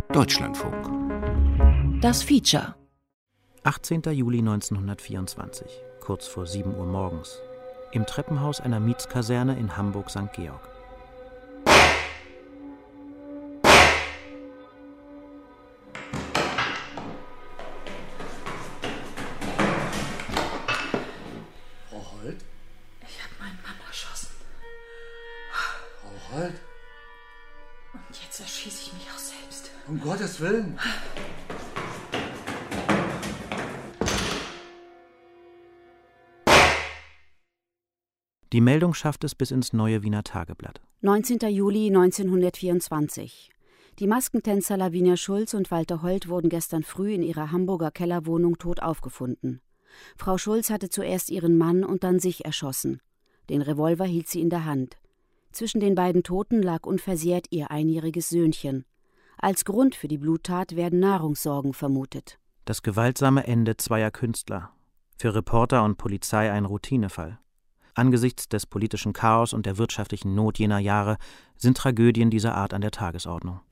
Deutschlandfunk. Das Feature. 18. Juli 1924, kurz vor 7 Uhr morgens. Im Treppenhaus einer Mietskaserne in Hamburg-St. Georg. Frau Holt? Ich habe meinen Mann erschossen. Frau Holt? Und jetzt erschieße ich mich auch selbst. Um Gottes Willen! Die Meldung schafft es bis ins Neue Wiener Tageblatt. 19. Juli 1924. Die Maskentänzer Lavinia Schulz und Walter Holt wurden gestern früh in ihrer Hamburger Kellerwohnung tot aufgefunden. Frau Schulz hatte zuerst ihren Mann und dann sich erschossen. Den Revolver hielt sie in der Hand. Zwischen den beiden Toten lag unversehrt ihr einjähriges Söhnchen. Als Grund für die Bluttat werden Nahrungssorgen vermutet. Das gewaltsame Ende zweier Künstler. Für Reporter und Polizei ein Routinefall. Angesichts des politischen Chaos und der wirtschaftlichen Not jener Jahre sind Tragödien dieser Art an der Tagesordnung.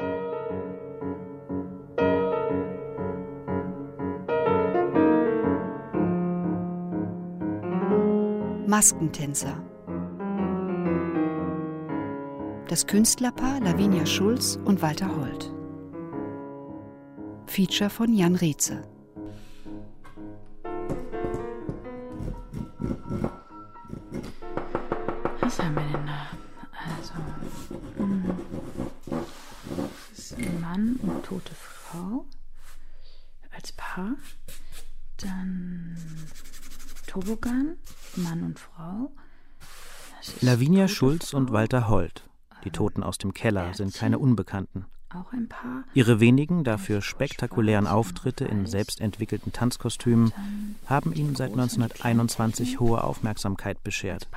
Maskentänzer. Das Künstlerpaar Lavinia Schulz und Walter Holt. Feature von Jan Reetze. Was haben wir denn da? Also, das ist ein Mann und tote Frau als Paar. Dann Tobogan, Mann und Frau. Lavinia Schulz und Walter Holt. Die Toten aus dem Keller sind keine Unbekannten. Auch ein Paar. Ihre wenigen, dafür spektakulären Auftritte in selbstentwickelten Tanzkostümen haben ihnen seit 1921 hohe Aufmerksamkeit beschert.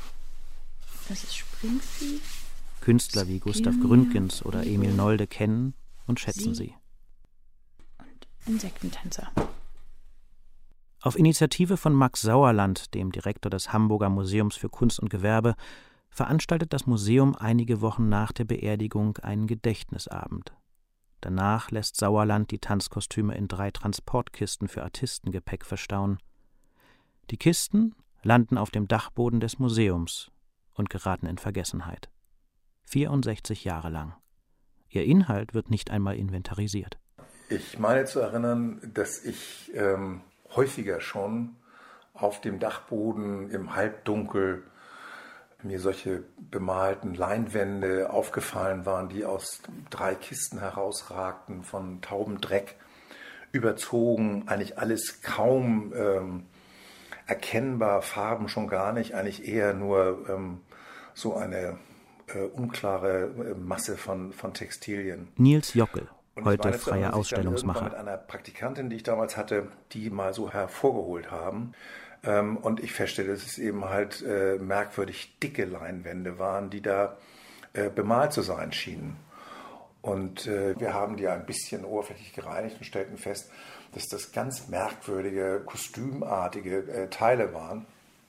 Das ist Springfield. Künstler wie Gustav Gründgens oder Emil Nolde kennen und schätzen sie. Und Insektentänzer. Auf Initiative von Max Sauerland, dem Direktor des Hamburger Museums für Kunst und Gewerbe, veranstaltet das Museum einige Wochen nach der Beerdigung einen Gedächtnisabend. Danach lässt Sauerland die Tanzkostüme in 3 Transportkisten für Artistengepäck verstauen. Die Kisten landen auf dem Dachboden des Museums und geraten in Vergessenheit. 64 Jahre lang. Ihr Inhalt wird nicht einmal inventarisiert. Ich meine zu erinnern, dass ich häufiger schon auf dem Dachboden im Halbdunkel mir solche bemalten Leinwände aufgefallen waren, die aus 3 Kisten herausragten, von Taubendreck überzogen, eigentlich alles kaum erkennbar, Farben schon gar nicht, eigentlich eher nur so eine unklare Masse von Textilien. Nils Jockel, Und heute freier Ausstellungsmacher. Mit einer Praktikantin, die ich damals hatte, die mal so hervorgeholt haben. Und ich feststelle, dass es eben halt merkwürdig dicke Leinwände waren, die da bemalt zu sein schienen. Und wir haben die ein bisschen oberflächlich gereinigt und stellten fest, dass das ganz merkwürdige, kostümartige Teile waren.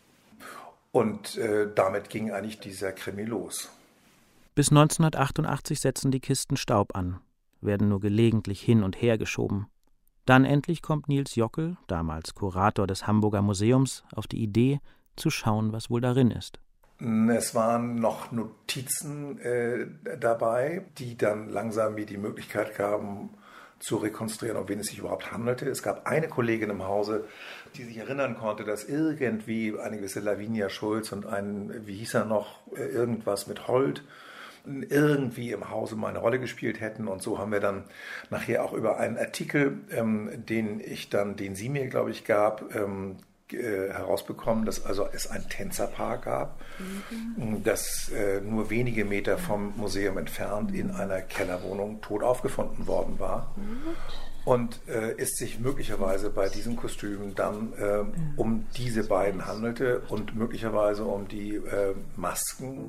Und damit ging eigentlich dieser Krimi los. Bis 1988 setzen die Kisten Staub an, werden nur gelegentlich hin und her geschoben. Dann endlich kommt Nils Jockel, damals Kurator des Hamburger Museums, auf die Idee, zu schauen, was wohl darin ist. Es waren noch Notizen dabei, die dann langsam mir die Möglichkeit gaben, zu rekonstruieren, um wen es sich überhaupt handelte. Es gab eine Kollegin im Hause, die sich erinnern konnte, dass irgendwie eine gewisse Lavinia Schulz und ein, wie hieß er noch, irgendwas mit Holt, irgendwie im Hause mal eine Rolle gespielt hätten. Und so haben wir dann nachher auch über einen Artikel, den sie mir, glaube ich, gab, herausbekommen, dass also es ein Tänzerpaar gab, das nur wenige Meter vom Museum entfernt in einer Kellerwohnung tot aufgefunden worden war. Und es sich möglicherweise bei diesen Kostümen dann um diese beiden handelte und möglicherweise um die Masken.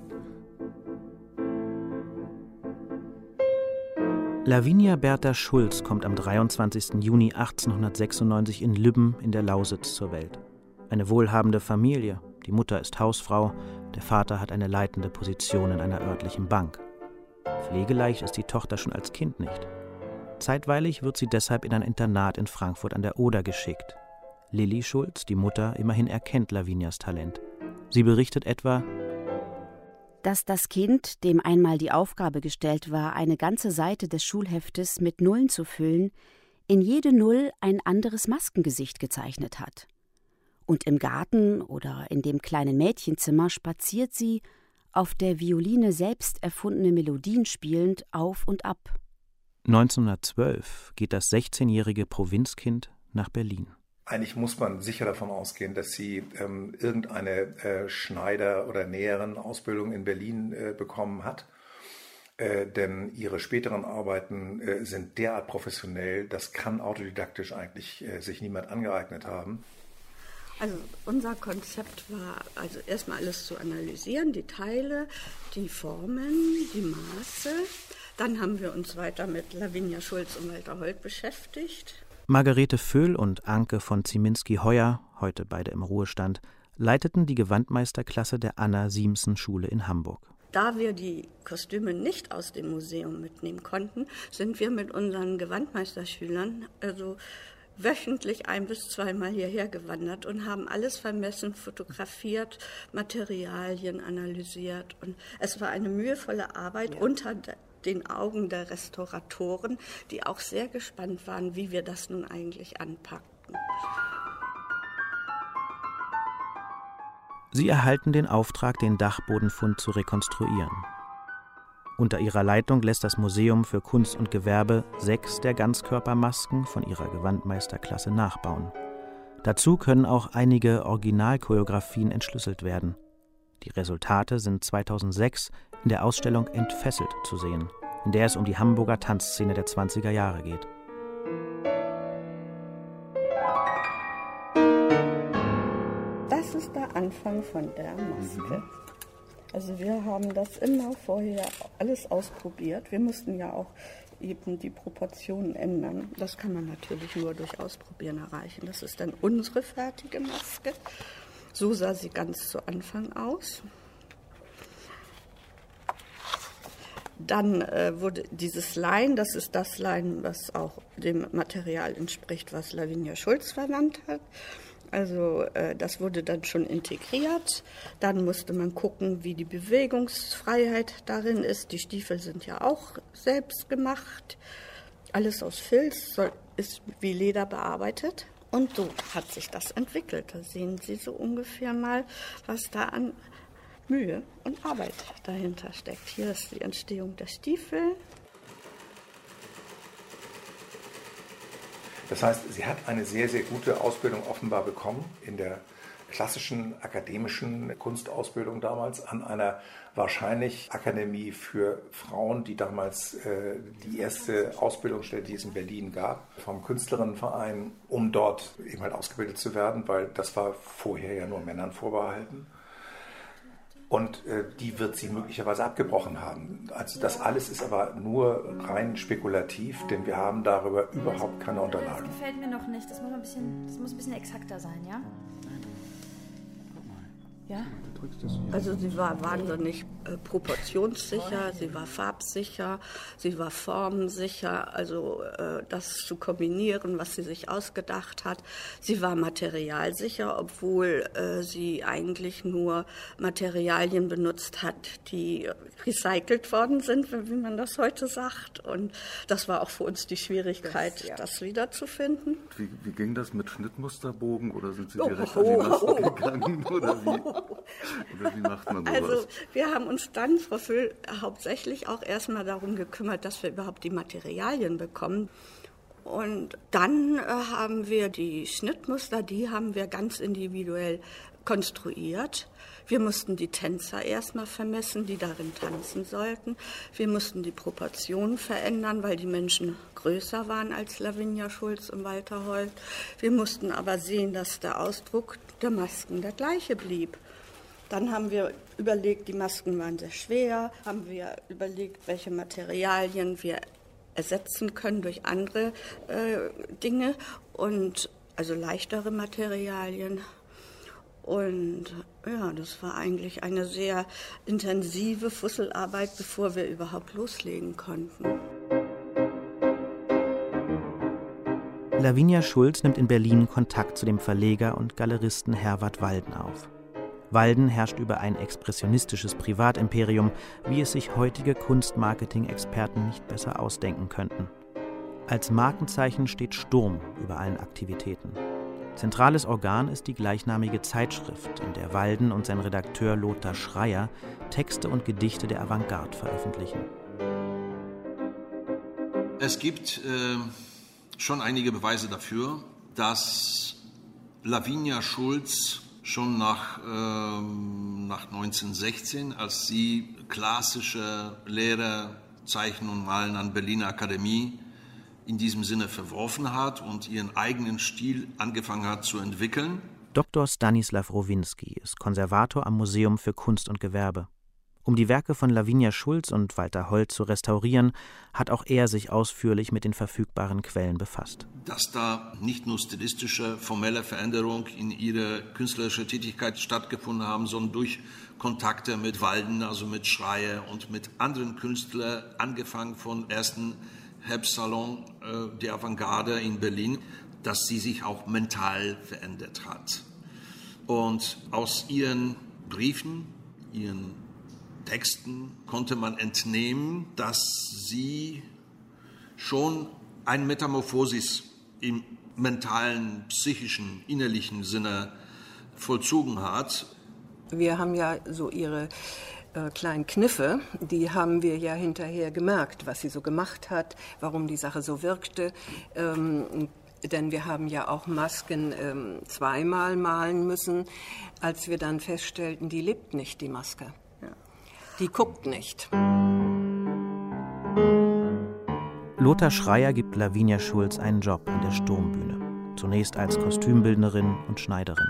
Lavinia Bertha Schulz kommt am 23. Juni 1896 in Lübben in der Lausitz zur Welt. Eine wohlhabende Familie, die Mutter ist Hausfrau, der Vater hat eine leitende Position in einer örtlichen Bank. Pflegeleicht ist die Tochter schon als Kind nicht. Zeitweilig wird sie deshalb in ein Internat in Frankfurt an der Oder geschickt. Lilli Schulz, die Mutter, immerhin erkennt Lavinias Talent. Sie berichtet etwa, dass das Kind, dem einmal die Aufgabe gestellt war, eine ganze Seite des Schulheftes mit Nullen zu füllen, in jede Null ein anderes Maskengesicht gezeichnet hat. Und im Garten oder in dem kleinen Mädchenzimmer spaziert sie, auf der Violine selbst erfundene Melodien spielend, auf und ab. 1912 geht das 16-jährige Provinzkind nach Berlin. Eigentlich muss man sicher davon ausgehen, dass sie irgendeine Schneider- oder Näherin-Ausbildung in Berlin bekommen hat. Denn ihre späteren Arbeiten sind derart professionell, das kann autodidaktisch eigentlich sich niemand angeeignet haben. Also unser Konzept war also erstmal alles zu analysieren, die Teile, die Formen, die Maße. Dann haben wir uns weiter mit Lavinia Schulz und Walter Holt beschäftigt. Margarete Vöhl und Anke von Zieminski-Heuer, heute beide im Ruhestand, leiteten die Gewandmeisterklasse der Anna-Siemsen-Schule in Hamburg. Da wir die Kostüme nicht aus dem Museum mitnehmen konnten, sind wir mit unseren Gewandmeisterschülern also wöchentlich 1- bis 2-mal hierher gewandert und haben alles vermessen, fotografiert, Materialien analysiert. Und es war eine mühevolle Arbeit unter den Augen der Restauratoren, die auch sehr gespannt waren, wie wir das nun eigentlich anpackten. Sie erhalten den Auftrag, den Dachbodenfund zu rekonstruieren. Unter ihrer Leitung lässt das Museum für Kunst und Gewerbe 6 der Ganzkörpermasken von ihrer Gewandmeisterklasse nachbauen. Dazu können auch einige Originalchoreografien entschlüsselt werden. Die Resultate sind 2006 in der Ausstellung Entfesselt zu sehen, in der es um die Hamburger Tanzszene der 20er Jahre geht. Das ist der Anfang von der Maske. Also wir haben das immer vorher alles ausprobiert. Wir mussten ja auch eben die Proportionen ändern. Das kann man natürlich nur durch Ausprobieren erreichen. Das ist dann unsere fertige Maske. So sah sie ganz zu Anfang aus. Dann wurde dieses Lein, das ist das Lein, was auch dem Material entspricht, was Lavinia Schulz verwandt hat. Also das wurde dann schon integriert. Dann musste man gucken, wie die Bewegungsfreiheit darin ist. Die Stiefel sind ja auch selbst gemacht. Alles aus Filz, ist wie Leder bearbeitet. Und so hat sich das entwickelt. Da sehen Sie so ungefähr mal, was da an Mühe und Arbeit dahinter steckt. Hier ist die Entstehung der Stiefel. Das heißt, sie hat eine sehr, sehr gute Ausbildung offenbar bekommen in der klassischen akademischen Kunstausbildung damals an einer wahrscheinlich Akademie für Frauen, die damals die erste Ausbildungsstelle, die es in Berlin gab, vom Künstlerinnenverein, um dort eben halt ausgebildet zu werden, weil das war vorher ja nur Männern vorbehalten. Und die wird sie möglicherweise abgebrochen haben. Also das alles ist aber nur rein spekulativ, denn wir haben darüber überhaupt keine Unterlagen. Das gefällt mir noch nicht. Das muss ein bisschen exakter sein, ja? Ja? Also sie war wahnsinnig proportionssicher, sie war farbsicher, sie war formensicher, also das zu kombinieren, was sie sich ausgedacht hat. Sie war materialsicher, obwohl sie eigentlich nur Materialien benutzt hat, die recycelt worden sind, wie man das heute sagt. Und das war auch für uns die Schwierigkeit, das wiederzufinden. Wie ging das mit Schnittmusterbogen oder sind Sie direkt an die Masken gegangen? Oder wie macht man sowas? Also wir haben uns dann, Frau Vöhl, hauptsächlich auch erstmal darum gekümmert, dass wir überhaupt die Materialien bekommen. Und dann haben wir die Schnittmuster, die haben wir ganz individuell konstruiert. Wir mussten die Tänzer erstmal vermessen, die darin tanzen sollten. Wir mussten die Proportionen verändern, weil die Menschen größer waren als Lavinia Schulz und Walter Holt. Wir mussten aber sehen, dass der Ausdruck der Masken der gleiche blieb. Dann haben wir überlegt, die Masken waren sehr schwer, haben wir überlegt, welche Materialien wir ersetzen können durch andere Dinge, und also leichtere Materialien. Und ja, das war eigentlich eine sehr intensive Fusselarbeit, bevor wir überhaupt loslegen konnten. Lavinia Schulz nimmt in Berlin Kontakt zu dem Verleger und Galeristen Herwart Walden auf. Walden herrscht über ein expressionistisches Privatimperium, wie es sich heutige Kunstmarketing-Experten nicht besser ausdenken könnten. Als Markenzeichen steht Sturm über allen Aktivitäten. Zentrales Organ ist die gleichnamige Zeitschrift, in der Walden und sein Redakteur Lothar Schreier Texte und Gedichte der Avantgarde veröffentlichen. Es gibt schon einige Beweise dafür, dass Lavinia Schulz schon nach 1916, als sie klassische Lehre Zeichnen und Malen an Berliner Akademie in diesem Sinne verworfen hat und ihren eigenen Stil angefangen hat zu entwickeln. Dr. Stanislaw Rowinski ist Konservator am Museum für Kunst und Gewerbe. Um die Werke von Lavinia Schulz und Walter Holt zu restaurieren, hat auch er sich ausführlich mit den verfügbaren Quellen befasst. Dass da nicht nur stilistische, formelle Veränderungen in ihrer künstlerischen Tätigkeit stattgefunden haben, sondern durch Kontakte mit Walden, also mit Schreier und mit anderen Künstlern, angefangen vom ersten Herbstsalon der Avantgarde in Berlin, dass sie sich auch mental verändert hat. Und aus ihren Briefen, ihren Texten konnte man entnehmen, dass sie schon eine Metamorphosis im mentalen, psychischen, innerlichen Sinne vollzogen hat. Wir haben ja so ihre kleinen Kniffe, die haben wir ja hinterher gemerkt, was sie so gemacht hat, warum die Sache so wirkte. Denn wir haben ja auch Masken zweimal malen müssen, als wir dann feststellten, die lebt nicht, die Maske. Die guckt nicht. Lothar Schreier gibt Lavinia Schulz einen Job an der Sturmbühne. Zunächst als Kostümbildnerin und Schneiderin.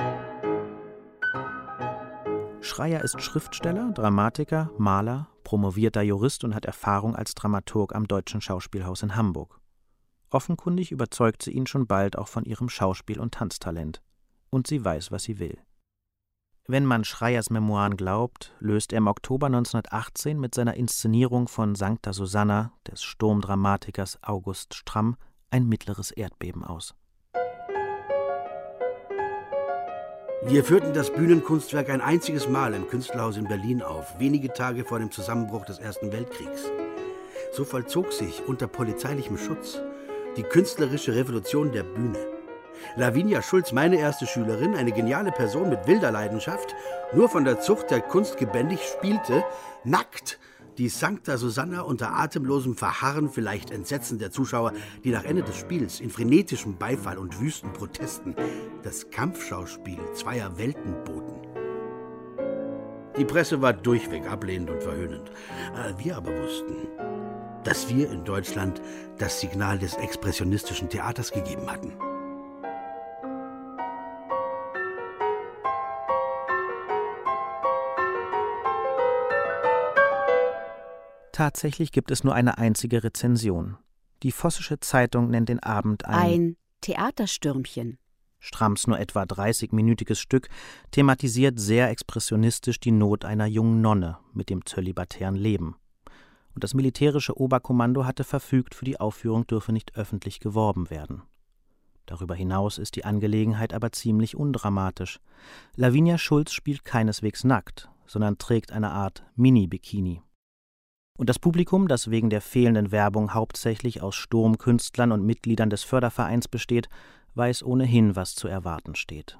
Schreier ist Schriftsteller, Dramatiker, Maler, promovierter Jurist und hat Erfahrung als Dramaturg am Deutschen Schauspielhaus in Hamburg. Offenkundig überzeugt sie ihn schon bald auch von ihrem Schauspiel- und Tanztalent. Und sie weiß, was sie will. Wenn man Schreiers Memoiren glaubt, löst er im Oktober 1918 mit seiner Inszenierung von Sancta Susanna des Sturmdramatikers August Stramm ein mittleres Erdbeben aus. Wir führten das Bühnenkunstwerk ein einziges Mal im Künstlerhaus in Berlin auf, wenige Tage vor dem Zusammenbruch des Ersten Weltkriegs. So vollzog sich unter polizeilichem Schutz die künstlerische Revolution der Bühne. Lavinia Schulz, meine erste Schülerin, eine geniale Person mit wilder Leidenschaft, nur von der Zucht der Kunst gebändigt, spielte nackt die Sancta Susanna unter atemlosem Verharren, vielleicht Entsetzen der Zuschauer, die nach Ende des Spiels in frenetischem Beifall und wüsten Protesten das Kampfschauspiel zweier Welten boten. Die Presse war durchweg ablehnend und verhöhnend. Wir aber wussten, dass wir in Deutschland das Signal des expressionistischen Theaters gegeben hatten. Tatsächlich gibt es nur eine einzige Rezension. Die Vossische Zeitung nennt den Abend ein Theaterstürmchen. Stramms nur etwa 30-minütiges Stück thematisiert sehr expressionistisch die Not einer jungen Nonne mit dem zölibatären Leben. Und das militärische Oberkommando hatte verfügt, für die Aufführung dürfe nicht öffentlich geworben werden. Darüber hinaus ist die Angelegenheit aber ziemlich undramatisch. Lavinia Schulz spielt keineswegs nackt, sondern trägt eine Art Mini-Bikini. Und das Publikum, das wegen der fehlenden Werbung hauptsächlich aus Sturmkünstlern und Mitgliedern des Fördervereins besteht, weiß ohnehin, was zu erwarten steht.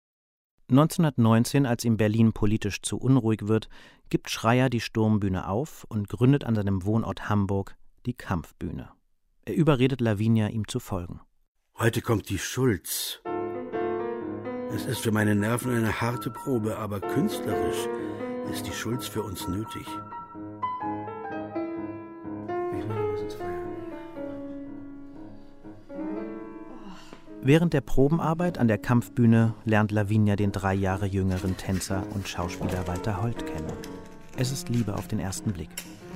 1919, als ihm Berlin politisch zu unruhig wird, gibt Schreier die Sturmbühne auf und gründet an seinem Wohnort Hamburg die Kampfbühne. Er überredet Lavinia, ihm zu folgen. Heute kommt die Schulz. Es ist für meine Nerven eine harte Probe, aber künstlerisch ist die Schulz für uns nötig. Während der Probenarbeit an der Kampfbühne lernt Lavinia den 3 Jahre jüngeren Tänzer und Schauspieler Walter Holt kennen. Es ist Liebe auf den ersten Blick.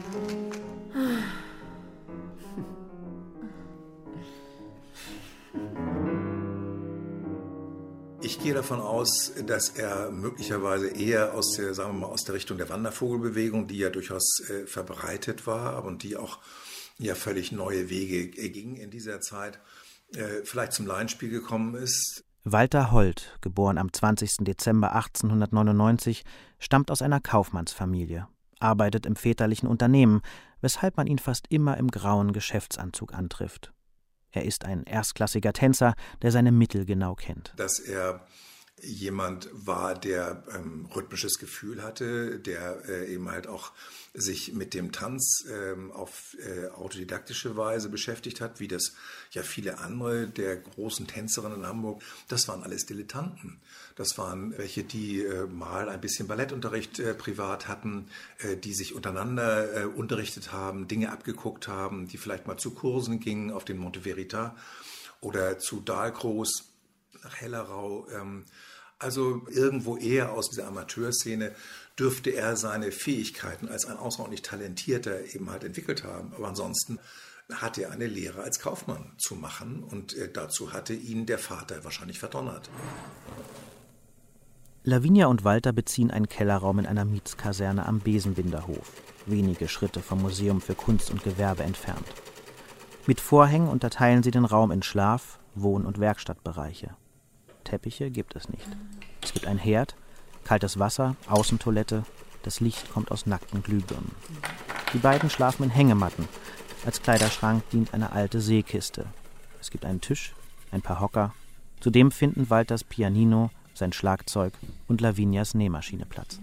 Ich gehe davon aus, dass er möglicherweise eher aus der, sagen wir mal, aus der Richtung der Wandervogelbewegung, die ja durchaus verbreitet war und die auch ja völlig neue Wege ging in dieser Zeit, vielleicht zum Laienspiel gekommen ist. Walter Holt, geboren am 20. Dezember 1899, stammt aus einer Kaufmannsfamilie, arbeitet im väterlichen Unternehmen, weshalb man ihn fast immer im grauen Geschäftsanzug antrifft. Er ist ein erstklassiger Tänzer, der seine Mittel genau kennt. Dass er jemand war, der rhythmisches Gefühl hatte, der eben halt auch sich mit dem Tanz auf autodidaktische Weise beschäftigt hat, wie das ja viele andere der großen Tänzerinnen in Hamburg. Das waren alles Dilettanten. Das waren welche, die mal ein bisschen Ballettunterricht privat hatten, die sich untereinander unterrichtet haben, Dinge abgeguckt haben, die vielleicht mal zu Kursen gingen auf den Monte Verita oder zu Dahlgroß nach Hellerau. Also irgendwo eher aus dieser Amateurszene dürfte er seine Fähigkeiten als ein außerordentlich Talentierter eben halt entwickelt haben. Aber ansonsten hatte er eine Lehre als Kaufmann zu machen und dazu hatte ihn der Vater wahrscheinlich verdonnert. Lavinia und Walter beziehen einen Kellerraum in einer Mietskaserne am Besenbinderhof, wenige Schritte vom Museum für Kunst und Gewerbe entfernt. Mit Vorhängen unterteilen sie den Raum in Schlaf-, Wohn- und Werkstattbereiche. Teppiche gibt es nicht. Es gibt einen Herd, kaltes Wasser, Außentoilette, das Licht kommt aus nackten Glühbirnen. Die beiden schlafen in Hängematten. Als Kleiderschrank dient eine alte Seekiste. Es gibt einen Tisch, ein paar Hocker. Zudem finden Walters Pianino, sein Schlagzeug und Lavinias Nähmaschine Platz.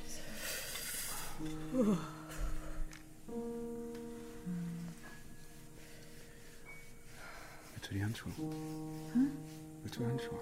Willst du die Handschuhe? Willst du Handschuhe?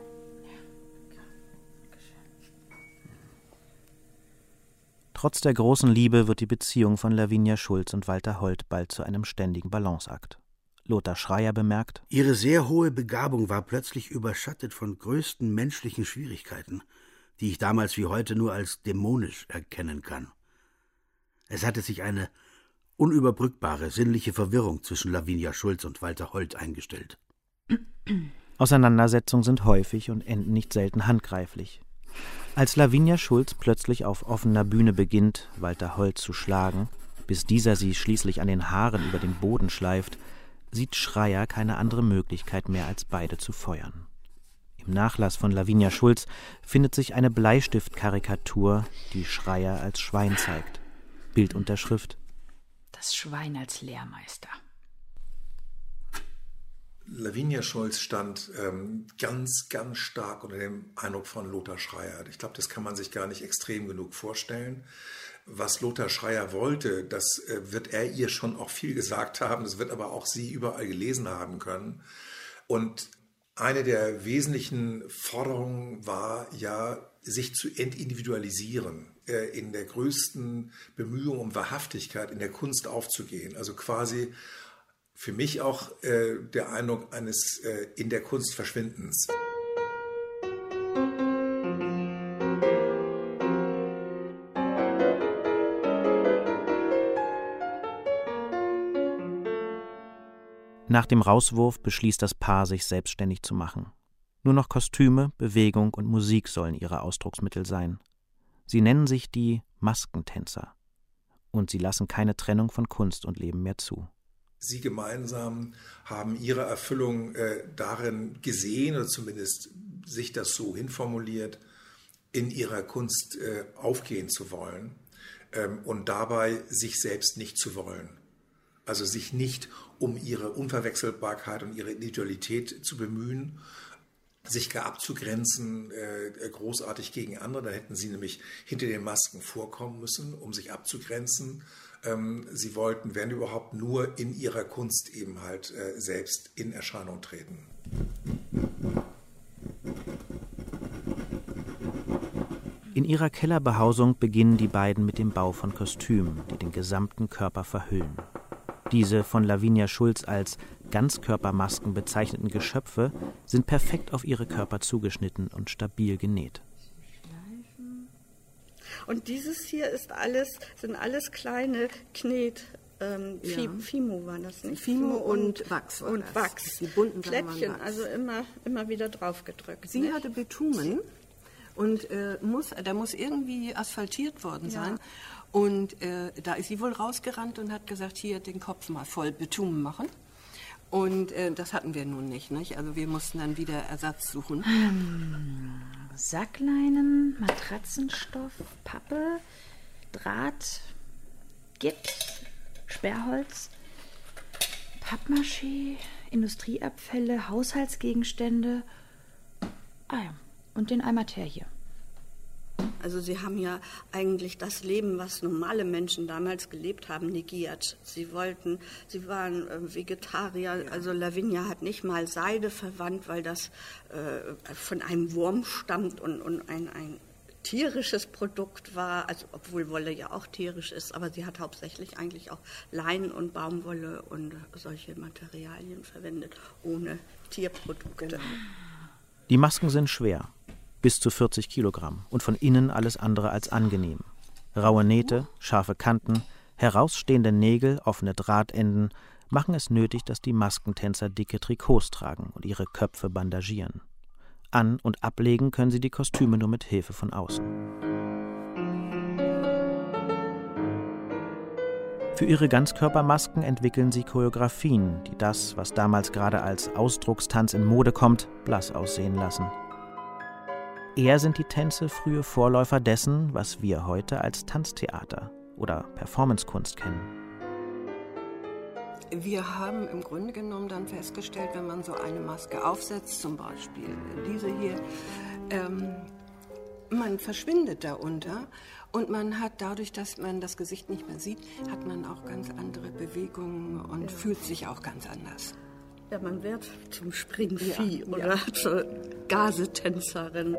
Trotz der großen Liebe wird die Beziehung von Lavinia Schulz und Walter Holt bald zu einem ständigen Balanceakt. Lothar Schreier bemerkt: Ihre sehr hohe Begabung war plötzlich überschattet von größten menschlichen Schwierigkeiten, die ich damals wie heute nur als dämonisch erkennen kann. Es hatte sich eine unüberbrückbare sinnliche Verwirrung zwischen Lavinia Schulz und Walter Holt eingestellt. Auseinandersetzungen sind häufig und enden nicht selten handgreiflich. Als Lavinia Schulz plötzlich auf offener Bühne beginnt, Walter Holt zu schlagen, bis dieser sie schließlich an den Haaren über den Boden schleift, sieht Schreier keine andere Möglichkeit mehr, als beide zu feuern. Im Nachlass von Lavinia Schulz findet sich eine Bleistiftkarikatur, die Schreier als Schwein zeigt. Bildunterschrift: Das Schwein als Lehrmeister. Lavinia Schulz stand ganz, ganz stark unter dem Eindruck von Lothar Schreier. Ich glaube, das kann man sich gar nicht extrem genug vorstellen. Was Lothar Schreier wollte, das wird er ihr schon auch viel gesagt haben, das wird aber auch sie überall gelesen haben können. Und eine der wesentlichen Forderungen war ja, sich zu entindividualisieren, in der größten Bemühung um Wahrhaftigkeit in der Kunst aufzugehen. Also quasi für mich auch der Eindruck eines in der Kunst Verschwindens. Nach dem Rauswurf beschließt das Paar, sich selbstständig zu machen. Nur noch Kostüme, Bewegung und Musik sollen ihre Ausdrucksmittel sein. Sie nennen sich die Maskentänzer. Und sie lassen keine Trennung von Kunst und Leben mehr zu. Sie gemeinsam haben ihre Erfüllung darin gesehen, oder zumindest sich das so hinformuliert, in ihrer Kunst aufgehen zu wollen und dabei sich selbst nicht zu wollen. Also sich nicht um ihre Unverwechselbarkeit und ihre Individualität zu bemühen, sich gar abzugrenzen, großartig gegen andere. Da hätten sie nämlich hinter den Masken vorkommen müssen, um sich abzugrenzen. Sie wollten, wenn überhaupt, nur in ihrer Kunst eben halt selbst in Erscheinung treten. In ihrer Kellerbehausung beginnen die beiden mit dem Bau von Kostümen, die den gesamten Körper verhüllen. Diese von Lavinia Schulz als Ganzkörpermasken bezeichneten Geschöpfe sind perfekt auf ihre Körper zugeschnitten und stabil genäht. Und dieses hier sind alles kleine Fimo war das nicht? Fimo und Wachs. Und Wachs. Die bunten Plättchen, Wachs. Also immer wieder draufgedrückt. Sie nicht? hatte Bitumen und der muss irgendwie asphaltiert worden sein. Ja. Und da ist sie wohl rausgerannt und hat gesagt, hier den Kopf mal voll Bitumen machen. Und das hatten wir nun nicht. Also wir mussten dann wieder Ersatz suchen. Sackleinen, Matratzenstoff, Pappe, Draht, Gips, Sperrholz, Pappmaché, Industrieabfälle, Haushaltsgegenstände. Ja, und den Eimer Teer hier. Also sie haben ja eigentlich das Leben, was normale Menschen damals gelebt haben, negiert. Sie waren Vegetarier, also Lavinia hat nicht mal Seide verwandt, weil das von einem Wurm stammt und ein tierisches Produkt war, also obwohl Wolle ja auch tierisch ist, aber sie hat hauptsächlich eigentlich auch Leinen und Baumwolle und solche Materialien verwendet, ohne Tierprodukte. Die Masken sind schwer, bis zu 40 Kilogramm und von innen alles andere als angenehm. Raue Nähte, scharfe Kanten, herausstehende Nägel, offene Drahtenden machen es nötig, dass die Maskentänzer dicke Trikots tragen und ihre Köpfe bandagieren. An- und ablegen können sie die Kostüme nur mit Hilfe von außen. Für ihre Ganzkörpermasken entwickeln sie Choreografien, die das, was damals gerade als Ausdruckstanz in Mode kommt, blass aussehen lassen. Eher sind die Tänze frühe Vorläufer dessen, was wir heute als Tanztheater oder Performancekunst kennen. Wir haben im Grunde genommen dann festgestellt, wenn man so eine Maske aufsetzt, zum Beispiel diese hier, man verschwindet darunter und man hat dadurch, dass man das Gesicht nicht mehr sieht, hat man auch ganz andere Bewegungen und fühlt sich auch ganz anders. Ja, man wird zum Springvieh oder zur Gasetänzerin.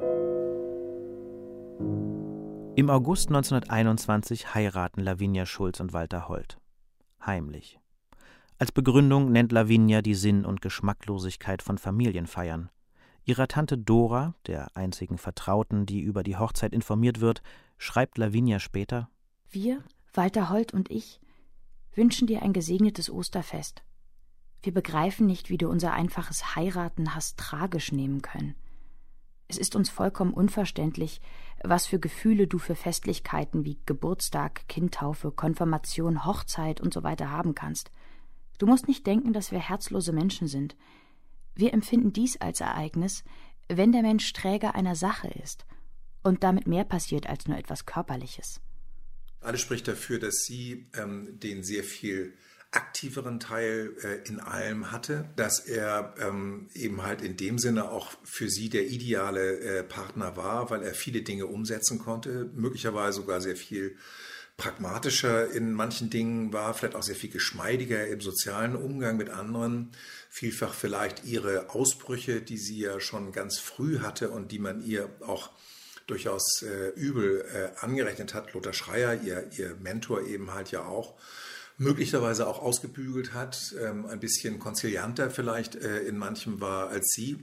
Im August 1921 heiraten Lavinia Schulz und Walter Holt. Heimlich. Als Begründung nennt Lavinia die Sinn- und Geschmacklosigkeit von Familienfeiern. Ihrer Tante Dora, der einzigen Vertrauten, die über die Hochzeit informiert wird, schreibt Lavinia später: Wir, Walter Holt und ich, wünschen dir ein gesegnetes Osterfest. Wir begreifen nicht, wie du unser einfaches Heiraten hast tragisch nehmen können. Es ist uns vollkommen unverständlich, was für Gefühle du für Festlichkeiten wie Geburtstag, Kindtaufe, Konfirmation, Hochzeit und so weiter haben kannst. Du musst nicht denken, dass wir herzlose Menschen sind. Wir empfinden dies als Ereignis, wenn der Mensch Träger einer Sache ist und damit mehr passiert als nur etwas Körperliches. Alles spricht dafür, dass sie den sehr viel aktiveren Teil in allem hatte, dass er eben halt in dem Sinne auch für sie der ideale Partner war, weil er viele Dinge umsetzen konnte, möglicherweise sogar sehr viel pragmatischer in manchen Dingen war, vielleicht auch sehr viel geschmeidiger im sozialen Umgang mit anderen, vielfach vielleicht ihre Ausbrüche, die sie ja schon ganz früh hatte und die man ihr auch durchaus übel angerechnet hat, Lothar Schreier, ihr Mentor eben halt ja auch, möglicherweise auch ausgebügelt hat, ein bisschen konzilianter vielleicht in manchem war als sie.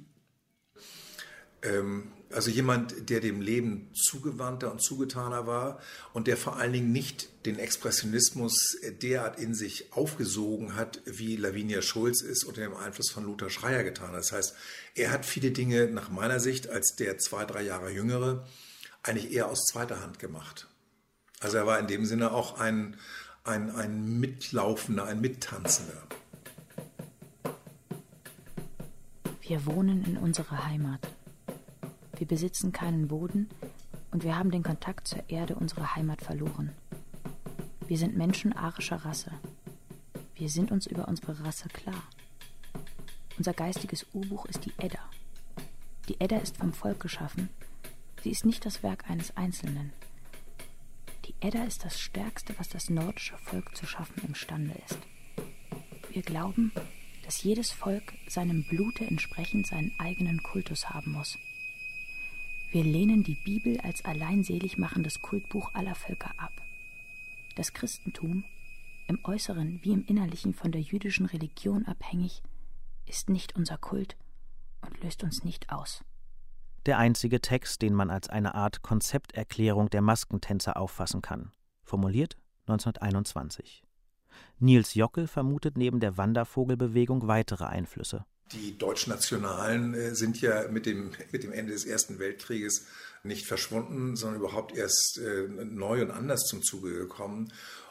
Also jemand, der dem Leben zugewandter und zugetaner war und der vor allen Dingen nicht den Expressionismus derart in sich aufgesogen hat, wie Lavinia Schulz es unter dem Einfluss von Lothar Schreier getan hat. Das heißt, er hat viele Dinge nach meiner Sicht als der 2-3 Jahre Jüngere eigentlich eher aus zweiter Hand gemacht. Also er war in dem Sinne auch ein Mitlaufender, ein Mittanzender. Wir wohnen in unserer Heimat. Wir besitzen keinen Boden und wir haben den Kontakt zur Erde unserer Heimat verloren. Wir sind Menschen arischer Rasse. Wir sind uns über unsere Rasse klar. Unser geistiges Urbuch ist die Edda. Die Edda ist vom Volk geschaffen. Sie ist nicht das Werk eines Einzelnen. Die Edda ist das Stärkste, was das nordische Volk zu schaffen imstande ist. Wir glauben, dass jedes Volk seinem Blute entsprechend seinen eigenen Kultus haben muss. Wir lehnen die Bibel als allein selig machendes Kultbuch aller Völker ab. Das Christentum, im Äußeren wie im Innerlichen von der jüdischen Religion abhängig, ist nicht unser Kult und löst uns nicht aus. Der einzige Text, den man als eine Art Konzepterklärung der Maskentänzer auffassen kann. Formuliert 1921. Niels Jockel vermutet neben der Wandervogelbewegung weitere Einflüsse. Die Deutschnationalen sind ja mit dem Ende des Ersten Weltkrieges nicht verschwunden, sondern überhaupt erst neu und anders zum Zuge gekommen.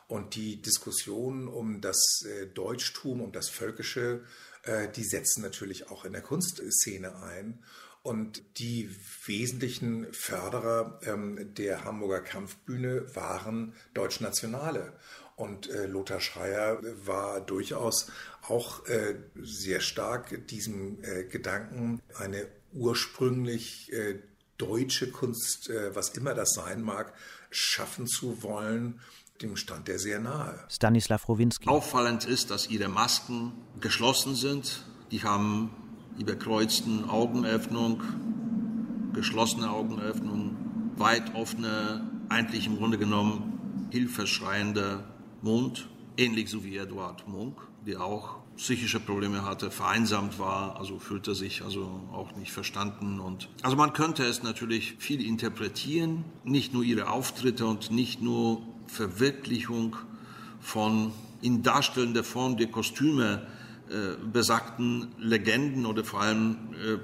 Und die Diskussionen um das Deutschtum, um das Völkische, die setzen natürlich auch in der Kunstszene ein. Und die wesentlichen Förderer der Hamburger Kampfbühne waren Deutschnationale. Und Lothar Schreyer war durchaus auch sehr stark diesem Gedanken, eine ursprünglich deutsche Kunst, was immer das sein mag, schaffen zu wollen. Dem stand er sehr nahe. Stanislav Rowinski. Auffallend ist, dass ihre Masken geschlossen sind. Die haben die bekreuzten Augenöffnung, geschlossene Augenöffnung, weit offene, eigentlich im Grunde genommen hilfeschreiende Mund. Ähnlich so wie Eduard Munk, der auch psychische Probleme hatte, vereinsamt war, also fühlte sich also auch nicht verstanden. Und also man könnte es natürlich viel interpretieren, nicht nur ihre Auftritte und nicht nur Verwirklichung von in darstellender Form der Kostüme besagten Legenden oder vor allem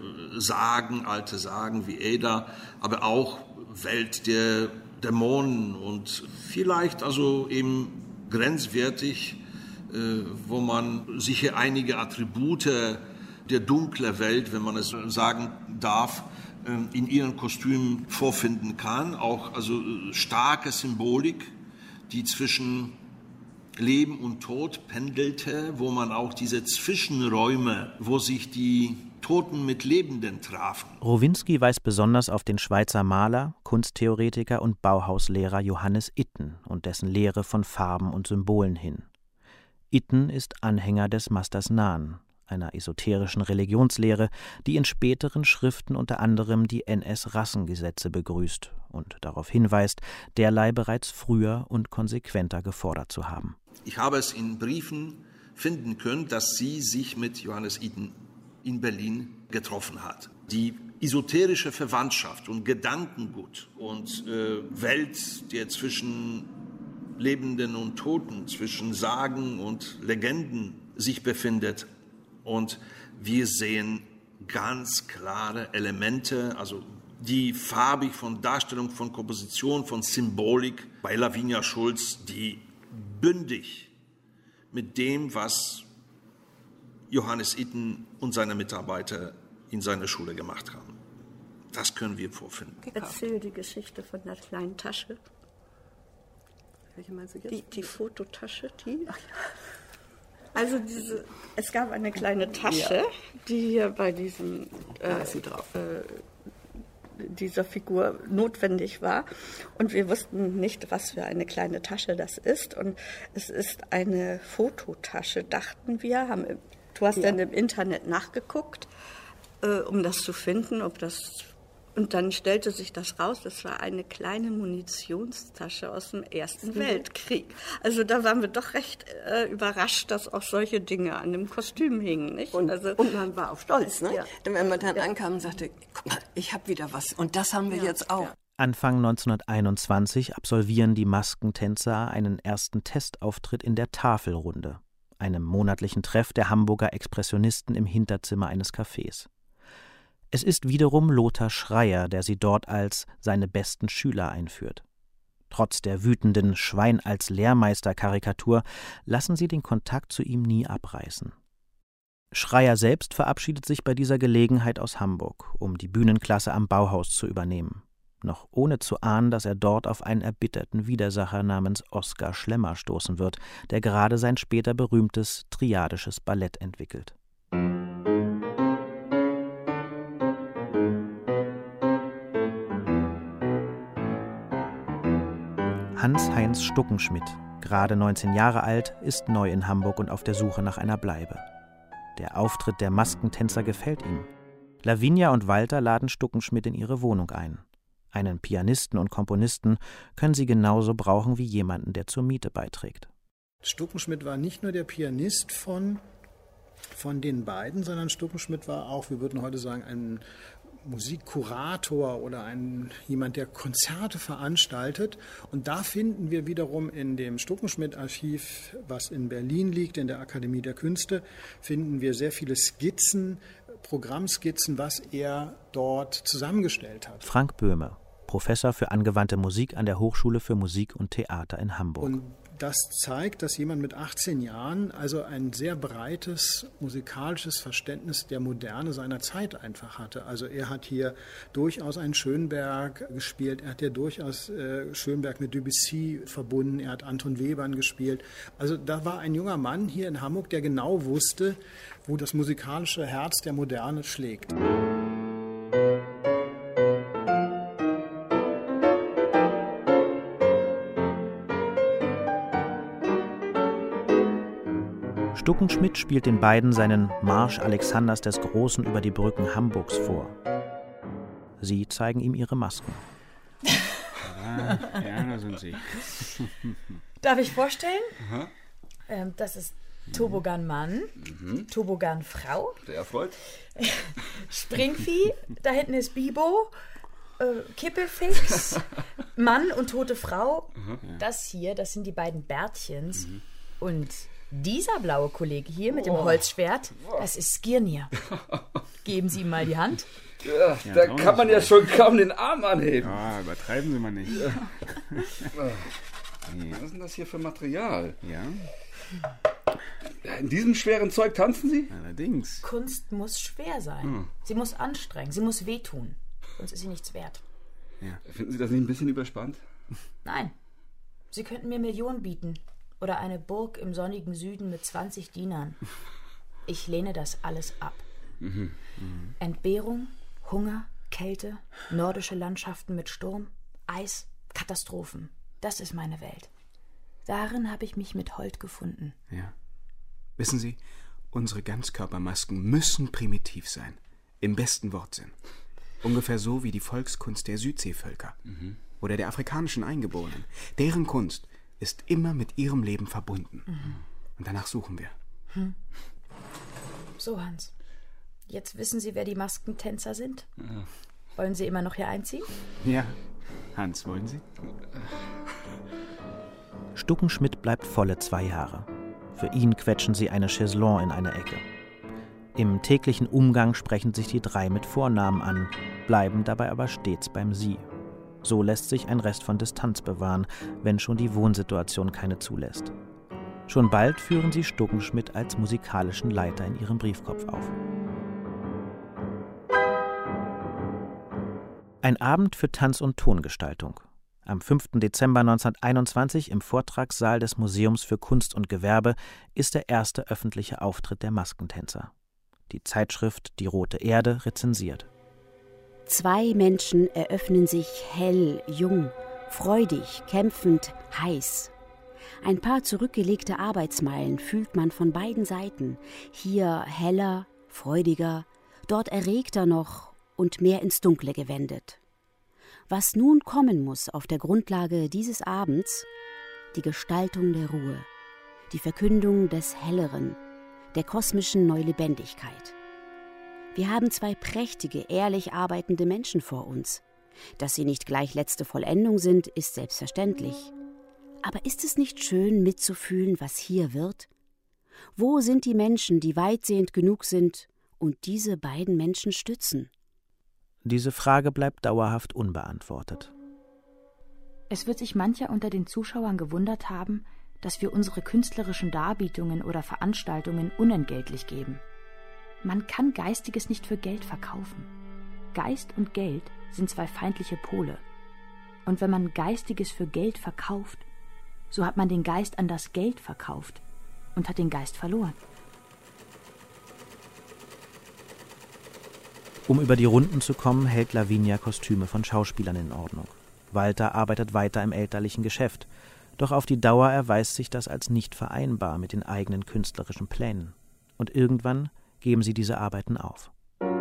Sagen, alte Sagen wie Eda, aber auch Welt der Dämonen und vielleicht also eben grenzwertig, wo man sicher einige Attribute der dunklen Welt, wenn man es sagen darf, in ihren Kostümen vorfinden kann. Auch also starke Symbolik, die zwischen Leben und Tod pendelte, wo man auch diese Zwischenräume, wo sich die Toten mit Lebenden trafen. Rowinski weist besonders auf den Schweizer Maler, Kunsttheoretiker und Bauhauslehrer Johannes Itten und dessen Lehre von Farben und Symbolen hin. Itten ist Anhänger des Masters Nahen, einer esoterischen Religionslehre, die in späteren Schriften unter anderem die NS-Rassengesetze begrüßt und darauf hinweist, derlei bereits früher und konsequenter gefordert zu haben. Ich habe es in Briefen finden können, dass sie sich mit Johannes Itten in Berlin getroffen hat. Die esoterische Verwandtschaft und Gedankengut und Welt, der zwischen Lebenden und Toten, zwischen Sagen und Legenden sich befindet. Und wir sehen ganz klare Elemente, also die farbig von Darstellung, von Komposition, von Symbolik bei Lavinia Schulz, die bündig mit dem, was Johannes Itten und seine Mitarbeiter in seiner Schule gemacht haben. Das können wir vorfinden. Erzähl die Geschichte von der kleinen Tasche. Welche meinst du jetzt? Die Fototasche, die? Ach ja. Also es gab eine kleine Tasche, die hier bei diesem dieser Figur notwendig war. Und wir wussten nicht, was für eine kleine Tasche das ist. Und es ist eine Fototasche, dachten wir. Du hast dann im Internet nachgeguckt, um das zu finden, ob das... Und dann stellte sich das raus, das war eine kleine Munitionstasche aus dem Ersten Weltkrieg. Also da waren wir doch recht überrascht, dass auch solche Dinge an dem Kostüm hingen. Nicht? Und man war auch stolz. Ne? Ja. Wenn man dann ankam und sagte, guck mal, ich habe wieder was. Und das haben wir jetzt auch. Ja. Anfang 1921 absolvieren die Maskentänzer einen ersten Testauftritt in der Tafelrunde, einem monatlichen Treff der Hamburger Expressionisten im Hinterzimmer eines Cafés. Es ist wiederum Lothar Schreyer, der sie dort als seine besten Schüler einführt. Trotz der wütenden Schwein als Lehrmeister-Karikatur lassen sie den Kontakt zu ihm nie abreißen. Schreyer selbst verabschiedet sich bei dieser Gelegenheit aus Hamburg, um die Bühnenklasse am Bauhaus zu übernehmen, noch ohne zu ahnen, dass er dort auf einen erbitterten Widersacher namens Oskar Schlemmer stoßen wird, der gerade sein später berühmtes triadisches Ballett entwickelt. Hans-Heinz Stuckenschmidt, gerade 19 Jahre alt, ist neu in Hamburg und auf der Suche nach einer Bleibe. Der Auftritt der Maskentänzer gefällt ihm. Lavinia und Walter laden Stuckenschmidt in ihre Wohnung ein. Einen Pianisten und Komponisten können sie genauso brauchen wie jemanden, der zur Miete beiträgt. Stuckenschmidt war nicht nur der Pianist von den beiden, sondern Stuckenschmidt war auch, wir würden heute sagen, ein Musikkurator oder jemand, der Konzerte veranstaltet. Und da finden wir wiederum in dem Stuckenschmidt-Archiv, was in Berlin liegt, in der Akademie der Künste, finden wir sehr viele Skizzen, Programmskizzen, was er dort zusammengestellt hat. Frank Böhme, Professor für angewandte Musik an der Hochschule für Musik und Theater in Hamburg. Und das zeigt, dass jemand mit 18 Jahren also ein sehr breites musikalisches Verständnis der Moderne seiner Zeit einfach hatte. Also er hat hier durchaus einen Schönberg gespielt, er hat hier durchaus Schönberg mit Debussy verbunden, er hat Anton Webern gespielt. Also da war ein junger Mann hier in Hamburg, der genau wusste, wo das musikalische Herz der Moderne schlägt. Stuckenschmidt spielt den beiden seinen Marsch Alexanders des Großen über die Brücken Hamburgs vor. Sie zeigen ihm ihre Masken. Ja, da sind sie. Darf ich vorstellen? Das ist Tobogan-Mann, Tobogan-Frau. Sehr erfreut. Springvieh, da hinten ist Bibo, Kippelfix, Mann und tote Frau. Das hier, das sind die beiden Bärtchens. Und dieser blaue Kollege hier mit dem Holzschwert, das ist Skirnir. Geben Sie ihm mal die Hand. Ja, da kann man ja schon kaum den Arm anheben. Ja, übertreiben Sie mal nicht. Was ist denn das hier für Material? Ja. In diesem schweren Zeug tanzen Sie? Allerdings. Kunst muss schwer sein. Sie muss anstrengen, sie muss wehtun. Sonst ist sie nichts wert. Ja. Finden Sie das nicht ein bisschen überspannt? Nein. Sie könnten mir Millionen bieten. Oder eine Burg im sonnigen Süden mit 20 Dienern. Ich lehne das alles ab. Entbehrung, Hunger, Kälte, nordische Landschaften mit Sturm, Eis, Katastrophen. Das ist meine Welt. Darin habe ich mich mit Holt gefunden. Ja. Wissen Sie, unsere Ganzkörpermasken müssen primitiv sein. Im besten Wortsinn. Ungefähr so wie die Volkskunst der Südseevölker. Oder der afrikanischen Eingeborenen. Deren Kunst ist immer mit ihrem Leben verbunden. Und danach suchen wir. So, Hans. Jetzt wissen Sie, wer die Maskentänzer sind? Ja. Wollen Sie immer noch hier einziehen? Ja. Hans, wollen Sie? Stuckenschmidt bleibt volle 2 Jahre. Für ihn quetschen sie eine Chaiselongue in eine Ecke. Im täglichen Umgang sprechen sich die 3 mit Vornamen an, bleiben dabei aber stets beim Sie. So lässt sich ein Rest von Distanz bewahren, wenn schon die Wohnsituation keine zulässt. Schon bald führen sie Stuckenschmidt als musikalischen Leiter in ihrem Briefkopf auf. Ein Abend für Tanz- und Tongestaltung. Am 5. Dezember 1921 im Vortragssaal des Museums für Kunst und Gewerbe ist der erste öffentliche Auftritt der Maskentänzer. Die Zeitschrift Die Rote Erde rezensiert. 2 Menschen eröffnen sich hell, jung, freudig, kämpfend, heiß. Ein paar zurückgelegte Arbeitsmeilen fühlt man von beiden Seiten. Hier heller, freudiger, dort erregter noch und mehr ins Dunkle gewendet. Was nun kommen muss auf der Grundlage dieses Abends? Die Gestaltung der Ruhe, die Verkündung des Helleren, der kosmischen Neulebendigkeit. Wir haben 2 prächtige, ehrlich arbeitende Menschen vor uns. Dass sie nicht gleich letzte Vollendung sind, ist selbstverständlich. Aber ist es nicht schön, mitzufühlen, was hier wird? Wo sind die Menschen, die weitsehend genug sind und diese beiden Menschen stützen? Diese Frage bleibt dauerhaft unbeantwortet. Es wird sich mancher unter den Zuschauern gewundert haben, dass wir unsere künstlerischen Darbietungen oder Veranstaltungen unentgeltlich geben. Man kann Geistiges nicht für Geld verkaufen. Geist und Geld sind 2 feindliche Pole. Und wenn man Geistiges für Geld verkauft, so hat man den Geist an das Geld verkauft und hat den Geist verloren. Um über die Runden zu kommen, hält Lavinia Kostüme von Schauspielern in Ordnung. Walter arbeitet weiter im elterlichen Geschäft. Doch auf die Dauer erweist sich das als nicht vereinbar mit den eigenen künstlerischen Plänen. Und irgendwann geben sie diese Arbeiten auf.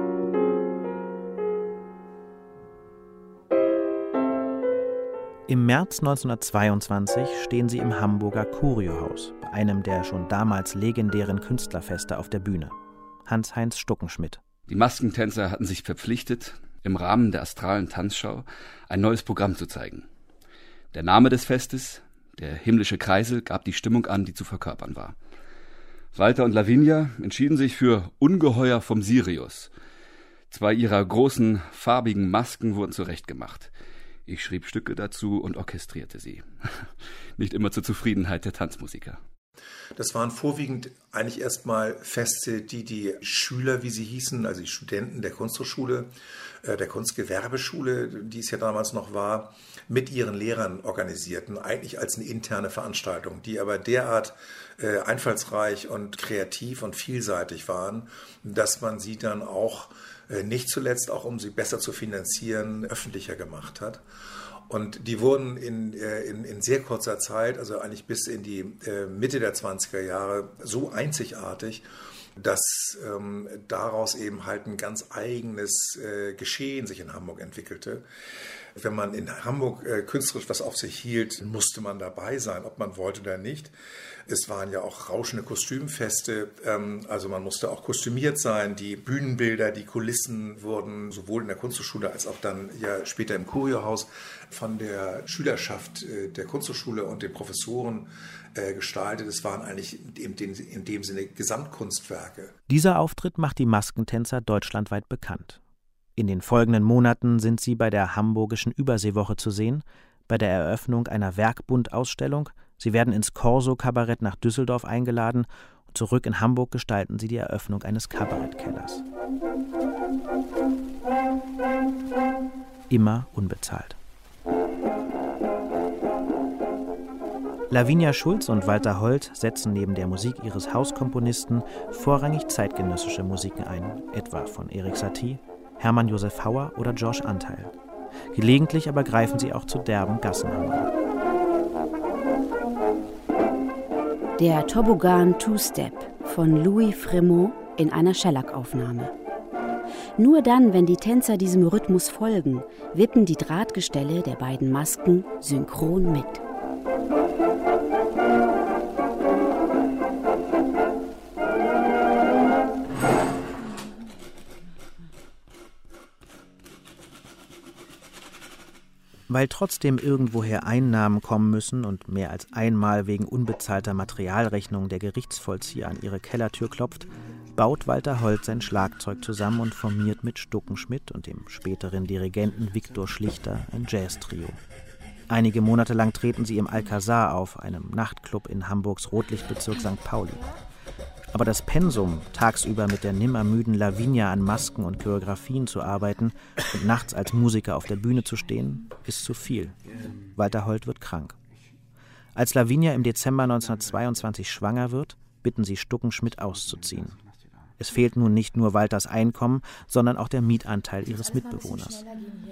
Im März 1922 stehen sie im Hamburger Curiohaus, bei einem der schon damals legendären Künstlerfeste auf der Bühne. Hans-Heinz Stuckenschmidt. Die Maskentänzer hatten sich verpflichtet, im Rahmen der astralen Tanzschau ein neues Programm zu zeigen. Der Name des Festes, der himmlische Kreisel, gab die Stimmung an, die zu verkörpern war. Walter und Lavinia entschieden sich für Ungeheuer vom Sirius. 2 ihrer großen, farbigen Masken wurden zurechtgemacht. Ich schrieb Stücke dazu und orchestrierte sie. Nicht immer zur Zufriedenheit der Tanzmusiker. Das waren vorwiegend eigentlich erstmal Feste, die Schüler, wie sie hießen, also die Studenten der Kunsthochschule, der Kunstgewerbeschule, die es ja damals noch war, mit ihren Lehrern organisierten, eigentlich als eine interne Veranstaltung, die aber derart einfallsreich und kreativ und vielseitig waren, dass man sie dann auch nicht zuletzt, auch um sie besser zu finanzieren, öffentlicher gemacht hat. Und die wurden in sehr kurzer Zeit, also eigentlich bis in die Mitte der 20er Jahre, so einzigartig, dass daraus eben halt ein ganz eigenes Geschehen sich in Hamburg entwickelte. Wenn man in Hamburg künstlerisch was auf sich hielt, musste man dabei sein, ob man wollte oder nicht. Es waren ja auch rauschende Kostümfeste, also man musste auch kostümiert sein. Die Bühnenbilder, die Kulissen wurden sowohl in der Kunsthochschule als auch dann ja später im Kurierhaus von der Schülerschaft der Kunsthochschule und den Professoren gestaltet. Es waren eigentlich in dem Sinne Gesamtkunstwerke. Dieser Auftritt macht die Maskentänzer deutschlandweit bekannt. In den folgenden Monaten sind sie bei der Hamburgischen Überseewoche zu sehen, bei der Eröffnung einer Werkbundausstellung. Sie werden ins Corso-Kabarett nach Düsseldorf eingeladen und zurück in Hamburg gestalten sie die Eröffnung eines Kabarettkellers. Immer unbezahlt. Lavinia Schulz und Walter Holt setzen neben der Musik ihres Hauskomponisten vorrangig zeitgenössische Musiken ein, etwa von Erik Satie, Hermann Josef Hauer oder George Antheil. Gelegentlich aber greifen sie auch zu derben Gassennummern. Der Toboggan Two-Step von Louis Frémaux in einer Schellack-Aufnahme. Nur dann, wenn die Tänzer diesem Rhythmus folgen, wippen die Drahtgestelle der beiden Masken synchron mit. Weil trotzdem irgendwoher Einnahmen kommen müssen und mehr als einmal wegen unbezahlter Materialrechnung der Gerichtsvollzieher an ihre Kellertür klopft, baut Walter Holt sein Schlagzeug zusammen und formiert mit Stuckenschmidt und dem späteren Dirigenten Viktor Schlichter ein Jazz-Trio. Einige Monate lang treten sie im Alcazar auf, einem Nachtclub in Hamburgs Rotlichtbezirk St. Pauli. Aber das Pensum, tagsüber mit der nimmermüden Lavinia an Masken und Choreografien zu arbeiten und nachts als Musiker auf der Bühne zu stehen, ist zu viel. Walter Holt wird krank. Als Lavinia im Dezember 1922 schwanger wird, bitten sie Stuckenschmidt auszuziehen. Es fehlt nun nicht nur Walters Einkommen, sondern auch der Mietanteil ihres Mitbewohners.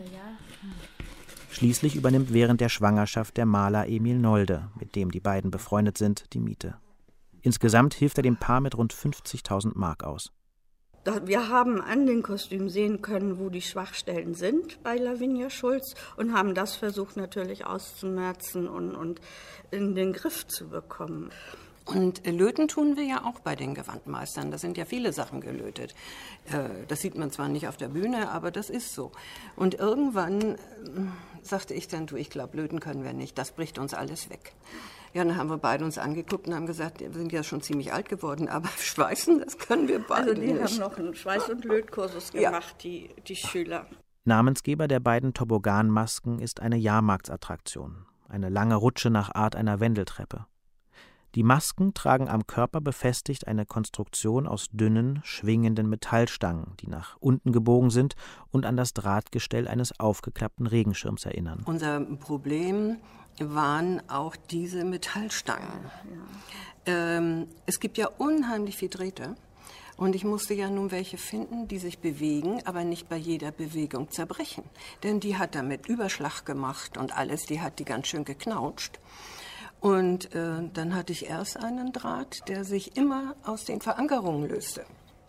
Schließlich übernimmt während der Schwangerschaft der Maler Emil Nolde, mit dem die beiden befreundet sind, die Miete. Insgesamt hilft er dem Paar mit rund 50.000 Mark aus. Wir haben an den Kostümen sehen können, wo die Schwachstellen sind bei Lavinia Schulz und haben das versucht natürlich auszumerzen und in den Griff zu bekommen. Und löten tun wir ja auch bei den Gewandmeistern. Da sind ja viele Sachen gelötet. Das sieht man zwar nicht auf der Bühne, aber das ist so. Und irgendwann sagte ich dann, ich glaube, löten können wir nicht. Das bricht uns alles weg. Ja, dann haben wir beide uns angeguckt und haben gesagt, wir sind ja schon ziemlich alt geworden, aber schweißen, das können wir beide nicht. Also die nicht. haben noch einen Schweiß- und Lötkursus gemacht, die Schüler. Namensgeber der beiden Tobogganmasken ist eine Jahrmarktsattraktion, eine lange Rutsche nach Art einer Wendeltreppe. Die Masken tragen am Körper befestigt eine Konstruktion aus dünnen, schwingenden Metallstangen, die nach unten gebogen sind und an das Drahtgestell eines aufgeklappten Regenschirms erinnern. Unser Problem waren auch diese Metallstangen. Ja. Es gibt ja unheimlich viel Drähte. Und ich musste ja nun welche finden, die sich bewegen, aber nicht bei jeder Bewegung zerbrechen. Denn die hat damit Überschlag gemacht und alles, die hat die ganz schön geknautscht. Und dann hatte ich erst einen Draht, der sich immer aus den Verankerungen löste.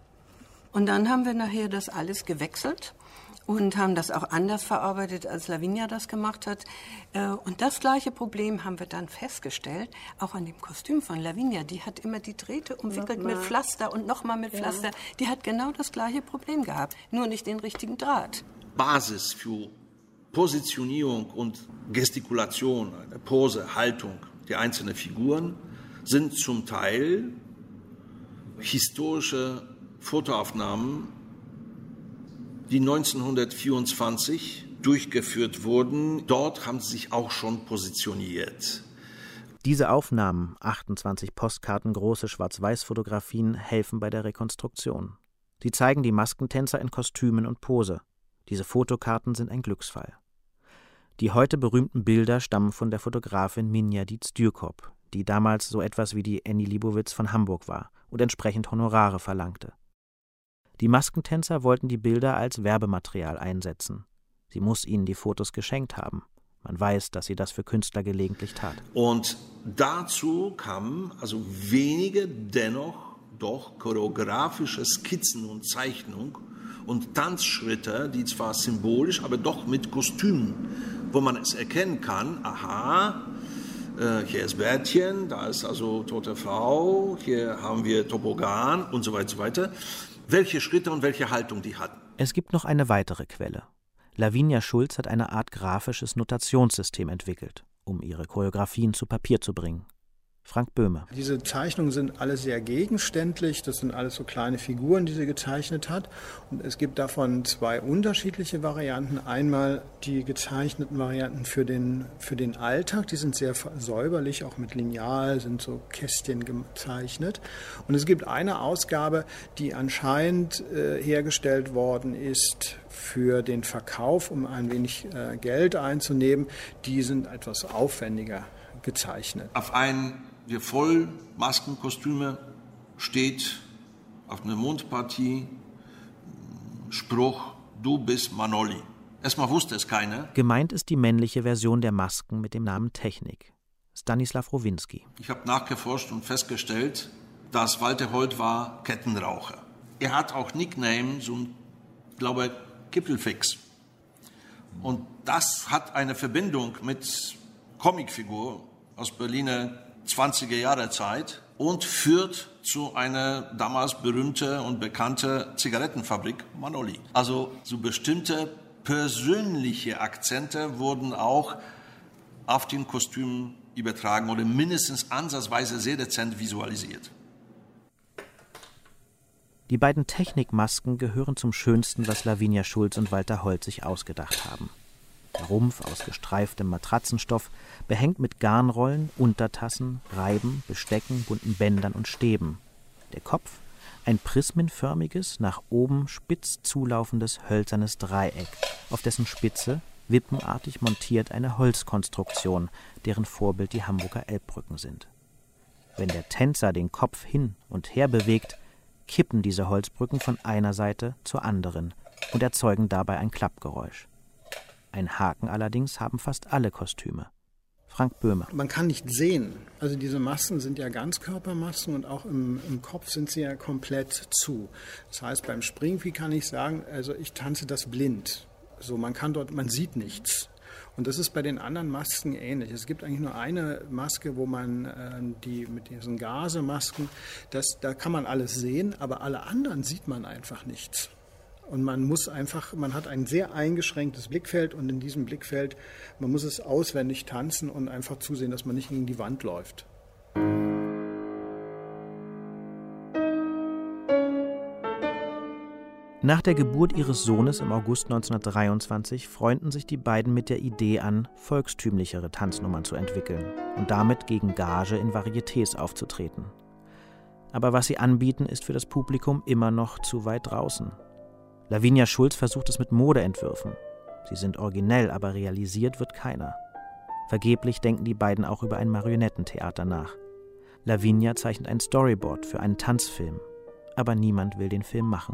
Und dann haben wir nachher das alles gewechselt und haben das auch anders verarbeitet, als Lavinia das gemacht hat. Und das gleiche Problem haben wir dann festgestellt, auch an dem Kostüm von Lavinia. Die hat immer die Drähte umwickelt mit Pflaster und nochmal mit Pflaster. Die hat genau das gleiche Problem gehabt, nur nicht den richtigen Draht. Basis für Positionierung und Gestikulation, eine Pose, Haltung der einzelnen Figuren sind zum Teil historische Fotoaufnahmen, die 1924 durchgeführt wurden, dort haben sie sich auch schon positioniert. Diese Aufnahmen, 28 Postkarten große Schwarz-Weiß-Fotografien, helfen bei der Rekonstruktion. Sie zeigen die Maskentänzer in Kostümen und Pose. Diese Fotokarten sind ein Glücksfall. Die heute berühmten Bilder stammen von der Fotografin Minja Dietz-Dürkop, die damals so etwas wie die Annie Leibovitz von Hamburg war und entsprechend Honorare verlangte. Die Maskentänzer wollten die Bilder als Werbematerial einsetzen. Sie muss ihnen die Fotos geschenkt haben. Man weiß, dass sie das für Künstler gelegentlich tat. Und dazu kamen also wenige, dennoch doch choreografische Skizzen und Zeichnungen und Tanzschritte, die zwar symbolisch, aber doch mit Kostümen, wo man es erkennen kann, aha, hier ist Bärtchen, da ist also tote Frau, hier haben wir Tobogan und so weiter, so weiter. Welche Schritte und welche Haltung die hatten. Es gibt noch eine weitere Quelle. Lavinia Schulz hat eine Art grafisches Notationssystem entwickelt, um ihre Choreografien zu Papier zu bringen. Frank Böhme. Diese Zeichnungen sind alle sehr gegenständlich. Das sind alles so kleine Figuren, die sie gezeichnet hat. Und es gibt davon zwei unterschiedliche Varianten. Einmal die gezeichneten Varianten für den Alltag. Die sind sehr säuberlich, auch mit Lineal, sind so Kästchen gezeichnet. Und es gibt eine Ausgabe, die anscheinend hergestellt worden ist für den Verkauf, um ein wenig Geld einzunehmen. Die sind etwas aufwendiger gezeichnet. Auf einen der Vollmaskenkostüme steht auf einer Mundpartie Spruch, du bist Manolli. Erstmal wusste es keiner. Gemeint ist die männliche Version der Masken mit dem Namen Technik. Stanislav Rowinski. Ich habe nachgeforscht und festgestellt, dass Walter Holt war Kettenraucher. Er hat auch Nickname, so ein, glaube Kippelfix. Und das hat eine Verbindung mit Comicfigur aus Berliner 20er Jahre Zeit und führt zu einer damals berühmte und bekannte Zigarettenfabrik Manolli. Also so bestimmte persönliche Akzente wurden auch auf den Kostüm übertragen oder mindestens ansatzweise sehr dezent visualisiert. Die beiden Technikmasken gehören zum Schönsten, was Lavinia Schulz und Walter Holt sich ausgedacht haben. Der Rumpf aus gestreiftem Matratzenstoff, behängt mit Garnrollen, Untertassen, Reiben, Bestecken, bunten Bändern und Stäben. Der Kopf, ein prismenförmiges, nach oben spitz zulaufendes hölzernes Dreieck, auf dessen Spitze, wippenartig montiert, eine Holzkonstruktion, deren Vorbild die Hamburger Elbbrücken sind. Wenn der Tänzer den Kopf hin und her bewegt, kippen diese Holzbrücken von einer Seite zur anderen und erzeugen dabei ein Klappgeräusch. Ein Haken allerdings haben fast alle Kostüme. Frank Böhme. Man kann nicht sehen. Also diese Masken sind ja Ganzkörpermasken und auch im Kopf sind sie ja komplett zu. Das heißt, beim Springvieh kann ich sagen, also ich tanze das blind. So, man sieht nichts. Und das ist bei den anderen Masken ähnlich. Es gibt eigentlich nur eine Maske, wo man mit diesen Gasemasken, da kann man alles sehen, aber alle anderen sieht man einfach nichts. Und man hat ein sehr eingeschränktes Blickfeld und in diesem Blickfeld, man muss es auswendig tanzen und einfach zusehen, dass man nicht gegen die Wand läuft. Nach der Geburt ihres Sohnes im August 1923 freunden sich die beiden mit der Idee an, volkstümlichere Tanznummern zu entwickeln und damit gegen Gage in Varietés aufzutreten. Aber was sie anbieten, ist für das Publikum immer noch zu weit draußen. Lavinia Schulz versucht es mit Modeentwürfen. Sie sind originell, aber realisiert wird keiner. Vergeblich denken die beiden auch über ein Marionettentheater nach. Lavinia zeichnet ein Storyboard für einen Tanzfilm, aber niemand will den Film machen.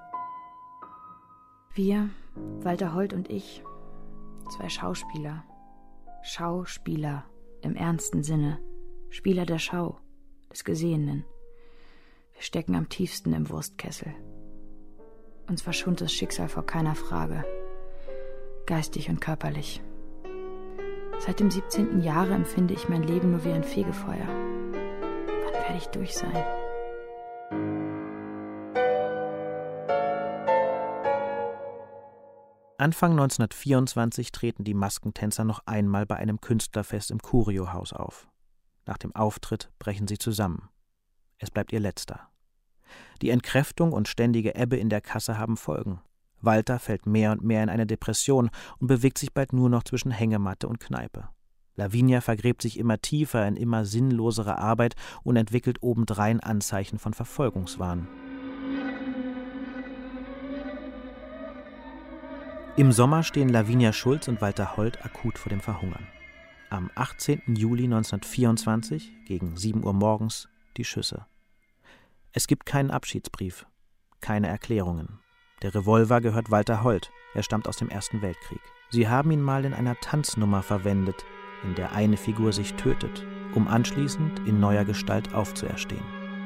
Wir, Walter Holt und ich, zwei Schauspieler. Schauspieler im ernsten Sinne. Spieler der Schau, des Gesehenen. Wir stecken am tiefsten im Wurstkessel. Uns verschont das Schicksal vor keiner Frage. Geistig und körperlich. Seit dem 17. Jahre empfinde ich mein Leben nur wie ein Fegefeuer. Wann werde ich durch sein? Anfang 1924 treten die Maskentänzer noch einmal bei einem Künstlerfest im Curio-Haus auf. Nach dem Auftritt brechen sie zusammen. Es bleibt ihr letzter. Die Entkräftung und ständige Ebbe in der Kasse haben Folgen. Walter fällt mehr und mehr in eine Depression und bewegt sich bald nur noch zwischen Hängematte und Kneipe. Lavinia vergräbt sich immer tiefer in immer sinnlosere Arbeit und entwickelt obendrein Anzeichen von Verfolgungswahn. Im Sommer stehen Lavinia Schulz und Walter Holt akut vor dem Verhungern. Am 18. Juli 1924, gegen 7 Uhr morgens, die Schüsse. Es gibt keinen Abschiedsbrief, keine Erklärungen. Der Revolver gehört Walter Holt, er stammt aus dem Ersten Weltkrieg. Sie haben ihn mal in einer Tanznummer verwendet, in der eine Figur sich tötet, um anschließend in neuer Gestalt aufzuerstehen.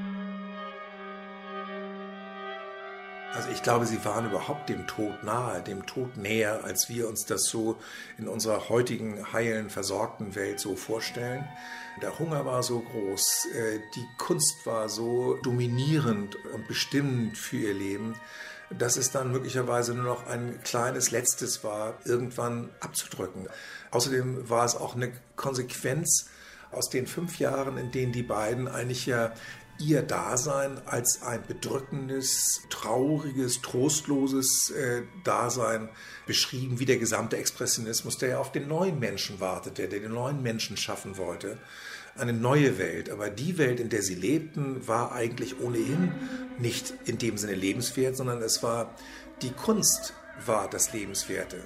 Also ich glaube, sie waren überhaupt dem Tod nahe, dem Tod näher, als wir uns das so in unserer heutigen heilen, versorgten Welt so vorstellen. Der Hunger war so groß, die Kunst war so dominierend und bestimmend für ihr Leben, dass es dann möglicherweise nur noch ein kleines Letztes war, irgendwann abzudrücken. Außerdem war es auch eine Konsequenz aus den 5 Jahren, in denen die beiden eigentlich ja ihr Dasein als ein bedrückendes, trauriges, trostloses Dasein beschrieben, wie der gesamte Expressionismus, der ja auf den neuen Menschen wartete, der den neuen Menschen schaffen wollte. Eine neue Welt. Aber die Welt, in der sie lebten, war eigentlich ohnehin nicht in dem Sinne lebenswert, sondern es war die Kunst war das Lebenswerte.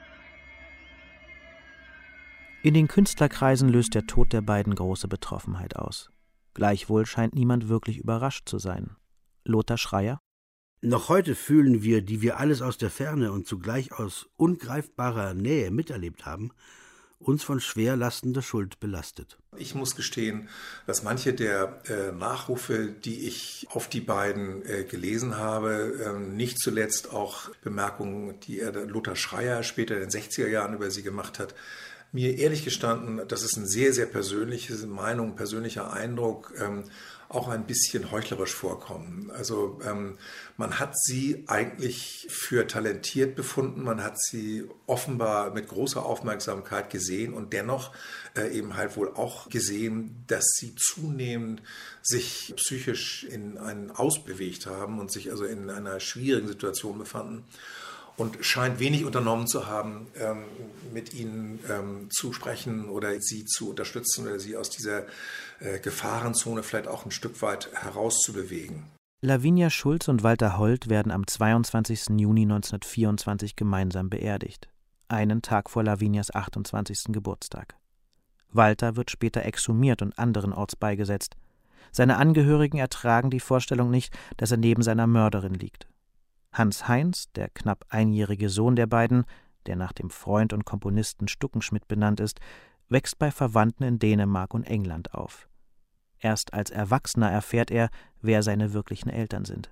In den Künstlerkreisen löst der Tod der beiden große Betroffenheit aus. Gleichwohl scheint niemand wirklich überrascht zu sein. Lothar Schreier? Noch heute fühlen wir, die wir alles aus der Ferne und zugleich aus ungreifbarer Nähe miterlebt haben, uns von schwer lastender Schuld belastet. Ich muss gestehen, dass manche der Nachrufe, die ich auf die beiden gelesen habe, nicht zuletzt auch Bemerkungen, die Lothar Schreier später in den 60er Jahren über sie gemacht hat, mir ehrlich gestanden, das ist eine sehr, sehr persönliche Meinung, persönlicher Eindruck, auch ein bisschen heuchlerisch vorkommen. Also man hat sie eigentlich für talentiert befunden, man hat sie offenbar mit großer Aufmerksamkeit gesehen und dennoch eben halt wohl auch gesehen, dass sie zunehmend sich psychisch in einen Ausbewegt haben und sich also in einer schwierigen Situation befanden. Und scheint wenig unternommen zu haben, mit ihnen zu sprechen oder sie zu unterstützen oder sie aus dieser Gefahrenzone vielleicht auch ein Stück weit herauszubewegen. Lavinia Schulz und Walter Holt werden am 22. Juni 1924 gemeinsam beerdigt, einen Tag vor Lavinias 28. Geburtstag. Walter wird später exhumiert und anderenorts beigesetzt. Seine Angehörigen ertragen die Vorstellung nicht, dass er neben seiner Mörderin liegt. Hans Heinz, der knapp einjährige Sohn der beiden, der nach dem Freund und Komponisten Stuckenschmidt benannt ist, wächst bei Verwandten in Dänemark und England auf. Erst als Erwachsener erfährt er, wer seine wirklichen Eltern sind.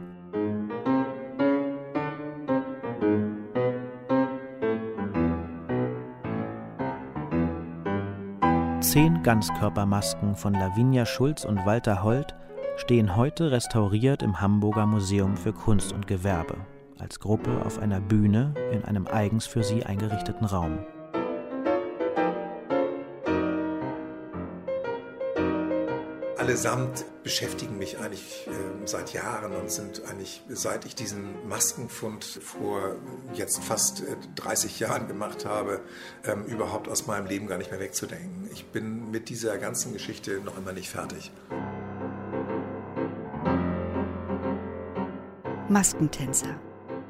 Zehn Ganzkörpermasken von Lavinia Schulz und Walter Holt stehen heute restauriert im Hamburger Museum für Kunst und Gewerbe, als Gruppe auf einer Bühne in einem eigens für sie eingerichteten Raum. Allesamt beschäftigen mich eigentlich seit Jahren und sind eigentlich, seit ich diesen Maskenfund vor jetzt fast 30 Jahren gemacht habe, überhaupt aus meinem Leben gar nicht mehr wegzudenken. Ich bin mit dieser ganzen Geschichte noch immer nicht fertig. Maskentänzer.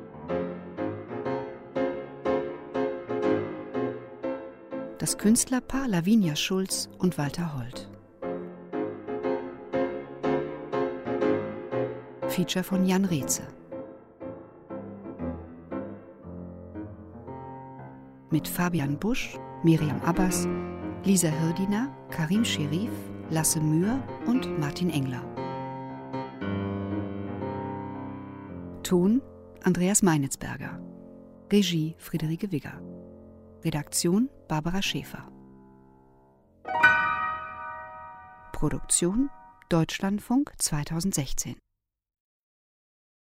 Das Künstlerpaar Lavinia Schulz und Walter Holt. Feature von Jan Reetze. Mit Fabian Busch, Miriam Abbas, Lisa Hirdiner, Karim Scherif, Lasse Mühr und Martin Engler. Ton Andreas Meinitzberger. Regie Friederike Wigger. Redaktion Barbara Schäfer. Produktion Deutschlandfunk 2016.